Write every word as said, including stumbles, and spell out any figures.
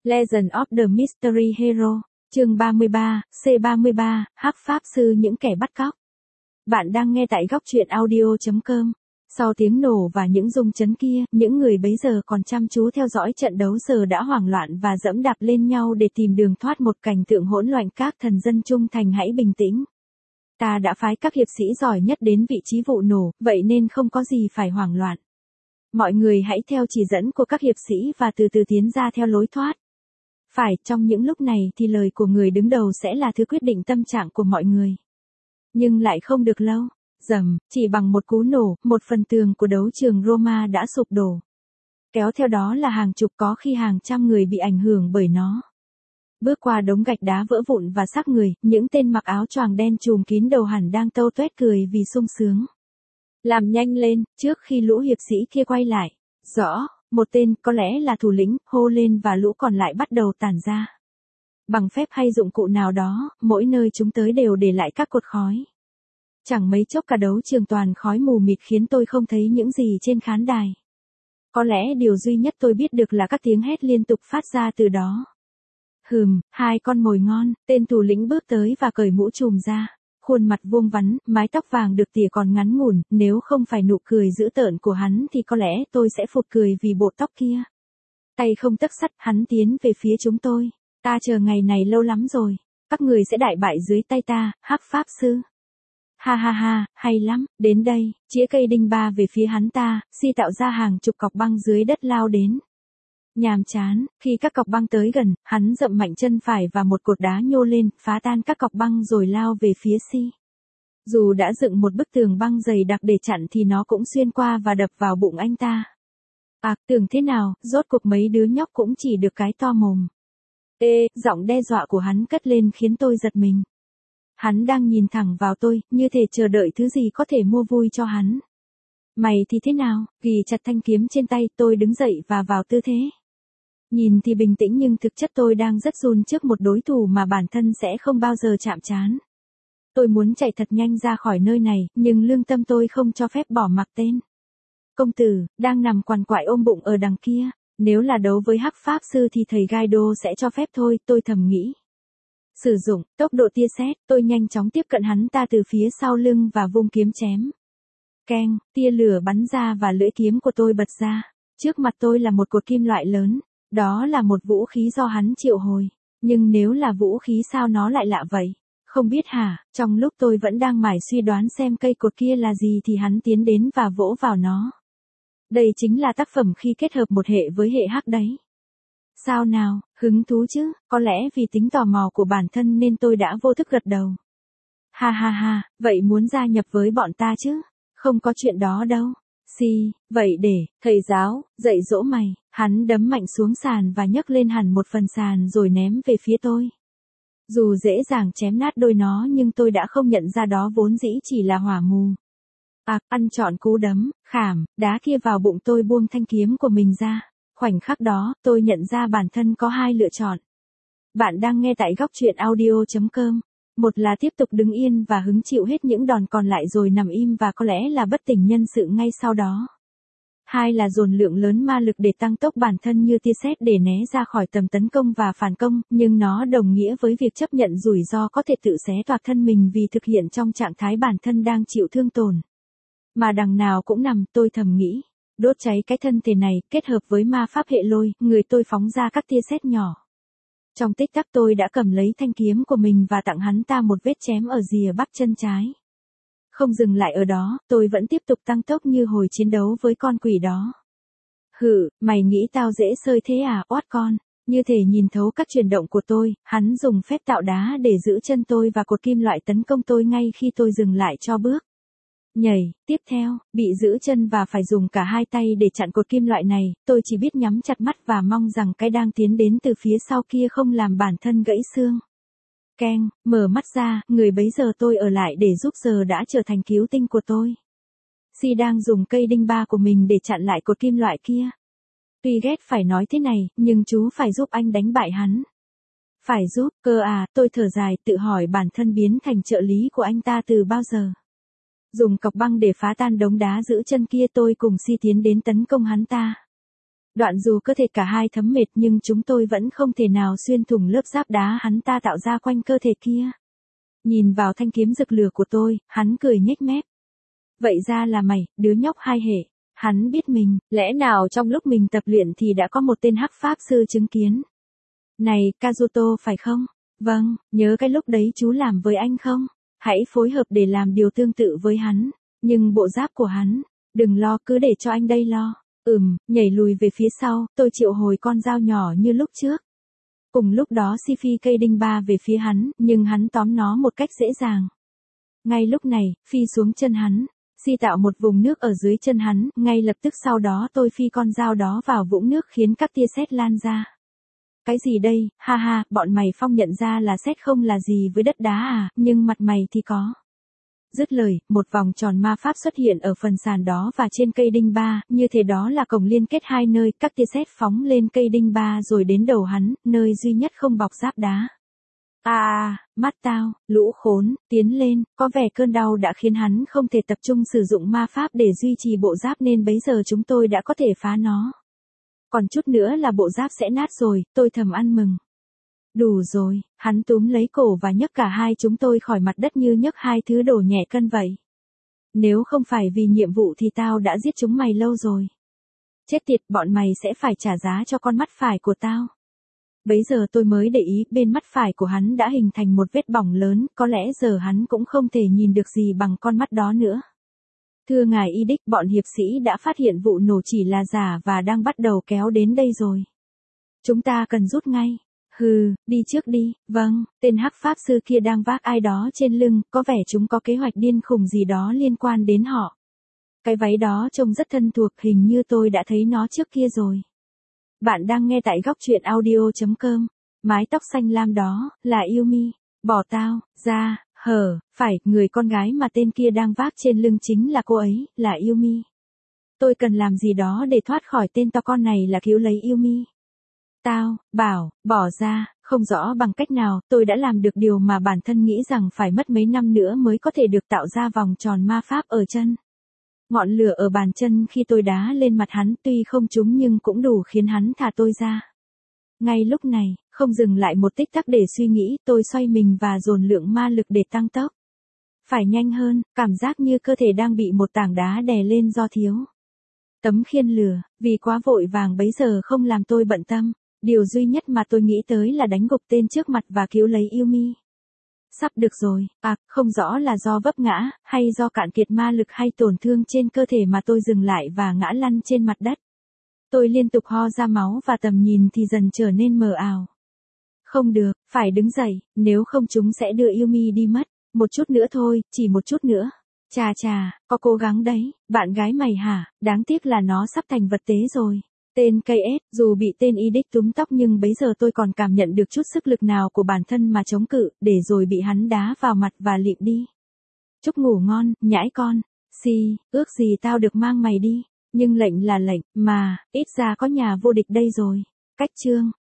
Legend of the Mystery Hero, chương ba mươi ba, C ba mươi ba, Hắc Pháp Sư những kẻ bắt cóc. Bạn đang nghe tại góc truyện audio chấm com. Sau tiếng nổ và những rung chấn kia, những người bấy giờ còn chăm chú theo dõi trận đấu giờ đã hoảng loạn và dẫm đạp lên nhau để tìm đường thoát một cảnh tượng hỗn loạn. Các thần dân trung thành hãy bình tĩnh. Ta đã phái các hiệp sĩ giỏi nhất đến vị trí vụ nổ, vậy nên không có gì phải hoảng loạn. Mọi người hãy theo chỉ dẫn của các hiệp sĩ và từ từ tiến ra theo lối thoát. Phải, trong những lúc này thì lời của người đứng đầu sẽ là thứ quyết định tâm trạng của mọi người. Nhưng lại không được lâu. Rầm, chỉ bằng một cú nổ, một phần tường của đấu trường Roma đã sụp đổ. Kéo theo đó là hàng chục có khi hàng trăm người bị ảnh hưởng bởi nó. Bước qua đống gạch đá vỡ vụn và xác người, những tên mặc áo choàng đen trùm kín đầu hẳn đang tâu tuét cười vì sung sướng. Làm nhanh lên, trước khi lũ hiệp sĩ kia quay lại. Rõ, một tên, có lẽ là thủ lĩnh, hô lên và lũ còn lại bắt đầu tản ra. Bằng phép hay dụng cụ nào đó, mỗi nơi chúng tới đều để lại các cột khói. Chẳng mấy chốc cả đấu trường toàn khói mù mịt khiến tôi không thấy những gì trên khán đài. Có lẽ điều duy nhất tôi biết được là các tiếng hét liên tục phát ra từ đó. Hừm, hai con mồi ngon, tên thủ lĩnh bước tới và cởi mũ trùm ra. Khuôn mặt vuông vắn, mái tóc vàng được tỉa còn ngắn ngủn, nếu không phải nụ cười dữ tợn của hắn thì có lẽ tôi sẽ phụt cười vì bộ tóc kia. Tay không tấc sắt, hắn tiến về phía chúng tôi. Ta chờ ngày này lâu lắm rồi. Các người sẽ đại bại dưới tay ta, Hắc Pháp Sư. Ha ha ha, hay lắm, đến đây, chĩa cây đinh ba về phía hắn ta, Si tạo ra hàng chục cọc băng dưới đất lao đến. Nhàm chán, khi các cọc băng tới gần, hắn dậm mạnh chân phải và một cột đá nhô lên, phá tan các cọc băng rồi lao về phía Si. Dù đã dựng một bức tường băng dày đặc để chặn thì nó cũng xuyên qua và đập vào bụng anh ta. À, tưởng thế nào, rốt cuộc mấy đứa nhóc cũng chỉ được cái to mồm. Ê, giọng đe dọa của hắn cất lên khiến tôi giật mình. Hắn đang nhìn thẳng vào tôi, như thể chờ đợi thứ gì có thể mua vui cho hắn. Mày thì thế nào? Ghi chặt thanh kiếm trên tay, tôi đứng dậy và vào tư thế. Nhìn thì bình tĩnh nhưng thực chất tôi đang rất run trước một đối thủ mà bản thân sẽ không bao giờ chạm trán. Tôi muốn chạy thật nhanh ra khỏi nơi này, nhưng lương tâm tôi không cho phép bỏ mặc tên. Công tử, đang nằm quằn quại ôm bụng ở đằng kia, nếu là đấu với Hắc Pháp Sư thì thầy Guido sẽ cho phép thôi, tôi thầm nghĩ. Sử dụng tốc độ tia sét, tôi nhanh chóng tiếp cận hắn ta từ phía sau lưng và vung kiếm chém. Keng, tia lửa bắn ra và lưỡi kiếm của tôi bật ra. Trước mặt tôi là một cột kim loại lớn, đó là một vũ khí do hắn triệu hồi. Nhưng nếu là vũ khí sao nó lại lạ vậy? Không biết hả? Trong lúc tôi vẫn đang mải suy đoán xem cây cột kia là gì thì hắn tiến đến và vỗ vào nó. Đây chính là tác phẩm khi kết hợp một hệ với hệ hắc đấy. Sao nào, hứng thú chứ, có lẽ vì tính tò mò của bản thân nên tôi đã vô thức gật đầu. Ha ha ha, vậy muốn gia nhập với bọn ta chứ? Không có chuyện đó đâu. Si, vậy để, thầy giáo, dạy dỗ mày. Hắn đấm mạnh xuống sàn và nhấc lên hẳn một phần sàn rồi ném về phía tôi. Dù dễ dàng chém nát đôi nó nhưng tôi đã không nhận ra đó vốn dĩ chỉ là hỏa mù. À, ăn trọn cú đấm, khảm, đá kia vào bụng tôi buông thanh kiếm của mình ra. Khoảnh khắc đó, tôi nhận ra bản thân có hai lựa chọn. Bạn đang nghe tại góc truyện audio chấm com. Một là tiếp tục đứng yên và hứng chịu hết những đòn còn lại rồi nằm im và có lẽ là bất tỉnh nhân sự ngay sau đó. Hai là dồn lượng lớn ma lực để tăng tốc bản thân như tia sét để né ra khỏi tầm tấn công và phản công, nhưng nó đồng nghĩa với việc chấp nhận rủi ro có thể tự xé toạc thân mình vì thực hiện trong trạng thái bản thân đang chịu thương tổn. Mà đằng nào cũng nằm, tôi thầm nghĩ. Đốt cháy cái thân thể này, kết hợp với ma pháp hệ lôi, người tôi phóng ra các tia sét nhỏ. Trong tích tắc tôi đã cầm lấy thanh kiếm của mình và tặng hắn ta một vết chém ở rìa bắp chân trái. Không dừng lại ở đó, tôi vẫn tiếp tục tăng tốc như hồi chiến đấu với con quỷ đó. Hừ, mày nghĩ tao dễ sơi thế à, oát con. Như thể nhìn thấu các chuyển động của tôi, hắn dùng phép tạo đá để giữ chân tôi và cột kim loại tấn công tôi ngay khi tôi dừng lại cho bước. Nhảy, tiếp theo, bị giữ chân và phải dùng cả hai tay để chặn cột kim loại này, tôi chỉ biết nhắm chặt mắt và mong rằng cái đang tiến đến từ phía sau kia không làm bản thân gãy xương. Keng, mở mắt ra, người bấy giờ tôi ở lại để giúp giờ đã trở thành cứu tinh của tôi. Si đang dùng cây đinh ba của mình để chặn lại cột kim loại kia. Tuy ghét phải nói thế này, nhưng chú phải giúp anh đánh bại hắn. Phải giúp, cơ à, tôi thở dài tự hỏi bản thân biến thành trợ lý của anh ta từ bao giờ. Dùng cọc băng để phá tan đống đá giữ chân kia tôi cùng Si tiến đến tấn công hắn ta. Đoạn dù cơ thể cả hai thấm mệt nhưng chúng tôi vẫn không thể nào xuyên thủng lớp giáp đá hắn ta tạo ra quanh cơ thể kia. Nhìn vào thanh kiếm rực lửa của tôi, hắn cười nhếch mép. Vậy ra là mày, đứa nhóc hai hệ. Hắn biết mình, lẽ nào trong lúc mình tập luyện thì đã có một tên hắc pháp sư chứng kiến. Này, Kazuto phải không? Vâng, nhớ cái lúc đấy chú làm với anh không? Hãy phối hợp để làm điều tương tự với hắn. Nhưng bộ giáp của hắn, đừng lo, cứ để cho anh đây lo. Ừm, nhảy lùi về phía sau, tôi triệu hồi con dao nhỏ như lúc trước. Cùng lúc đó Si phi cây đinh ba về phía hắn, nhưng hắn tóm nó một cách dễ dàng. Ngay lúc này, phi xuống chân hắn. Si tạo một vùng nước ở dưới chân hắn, ngay lập tức sau đó tôi phi con dao đó vào vũng nước khiến các tia sét lan ra. Cái gì đây, ha ha, bọn mày Phong nhận ra là sét không là gì với đất đá à, nhưng mặt mày thì có. Dứt lời, một vòng tròn ma pháp xuất hiện ở phần sàn đó và trên cây đinh ba, như thế đó là cổng liên kết hai nơi, các tia sét phóng lên cây đinh ba rồi đến đầu hắn, nơi duy nhất không bọc giáp đá. À, mắt tao, lũ khốn, tiến lên, có vẻ cơn đau đã khiến hắn không thể tập trung sử dụng ma pháp để duy trì bộ giáp nên bấy giờ chúng tôi đã có thể phá nó. Còn chút nữa là bộ giáp sẽ nát rồi, tôi thầm ăn mừng. Đủ rồi, hắn túm lấy cổ và nhấc cả hai chúng tôi khỏi mặt đất như nhấc hai thứ đồ nhẹ cân vậy. Nếu không phải vì nhiệm vụ thì tao đã giết chúng mày lâu rồi. Chết tiệt, bọn mày sẽ phải trả giá cho con mắt phải của tao. Bấy giờ tôi mới để ý bên mắt phải của hắn đã hình thành một vết bỏng lớn, có lẽ giờ hắn cũng không thể nhìn được gì bằng con mắt đó nữa. Thưa ngài Y Đích, bọn hiệp sĩ đã phát hiện vụ nổ chỉ là giả và đang bắt đầu kéo đến đây rồi. Chúng ta cần rút ngay. Hừ, đi trước đi, vâng, tên hắc pháp sư kia đang vác ai đó trên lưng, có vẻ chúng có kế hoạch điên khùng gì đó liên quan đến họ. Cái váy đó trông rất thân thuộc, hình như tôi đã thấy nó trước kia rồi. Bạn đang nghe tại góc truyện audio chấm com. Mái tóc xanh lam đó, là Yumi. Bỏ tao, ra, hở, phải, người con gái mà tên kia đang vác trên lưng chính là cô ấy, là Yumi. Tôi cần làm gì đó để thoát khỏi tên to con này là cứu lấy Yumi. Tao, bảo, bỏ ra, không rõ bằng cách nào, tôi đã làm được điều mà bản thân nghĩ rằng phải mất mấy năm nữa mới có thể được tạo ra vòng tròn ma pháp ở chân. Ngọn lửa ở bàn chân khi tôi đá lên mặt hắn tuy không trúng nhưng cũng đủ khiến hắn thả tôi ra. Ngay lúc này, không dừng lại một tích tắc để suy nghĩ, tôi xoay mình và dồn lượng ma lực để tăng tốc. Phải nhanh hơn, cảm giác như cơ thể đang bị một tảng đá đè lên do thiếu. Tấm khiên lửa, vì quá vội vàng bấy giờ không làm tôi bận tâm. Điều duy nhất mà tôi nghĩ tới là đánh gục tên trước mặt và cứu lấy Yumi. Sắp được rồi, à, không rõ là do vấp ngã, hay do cạn kiệt ma lực hay tổn thương trên cơ thể mà tôi dừng lại và ngã lăn trên mặt đất. Tôi liên tục ho ra máu và tầm nhìn thì dần trở nên mờ ảo. Không được, phải đứng dậy, nếu không chúng sẽ đưa Yumi đi mất. Một chút nữa thôi, chỉ một chút nữa. Chà chà, có cố gắng đấy, bạn gái mày hả, đáng tiếc là nó sắp thành vật tế rồi. Tên ca ét, dù bị tên Y Đích túm tóc nhưng bấy giờ tôi còn cảm nhận được chút sức lực nào của bản thân mà chống cự, để rồi bị hắn đá vào mặt và lịm đi. Chúc ngủ ngon, nhãi con. Si, ước gì tao được mang mày đi. Nhưng lệnh là lệnh, mà, ít ra có nhà vô địch đây rồi. Cách chương.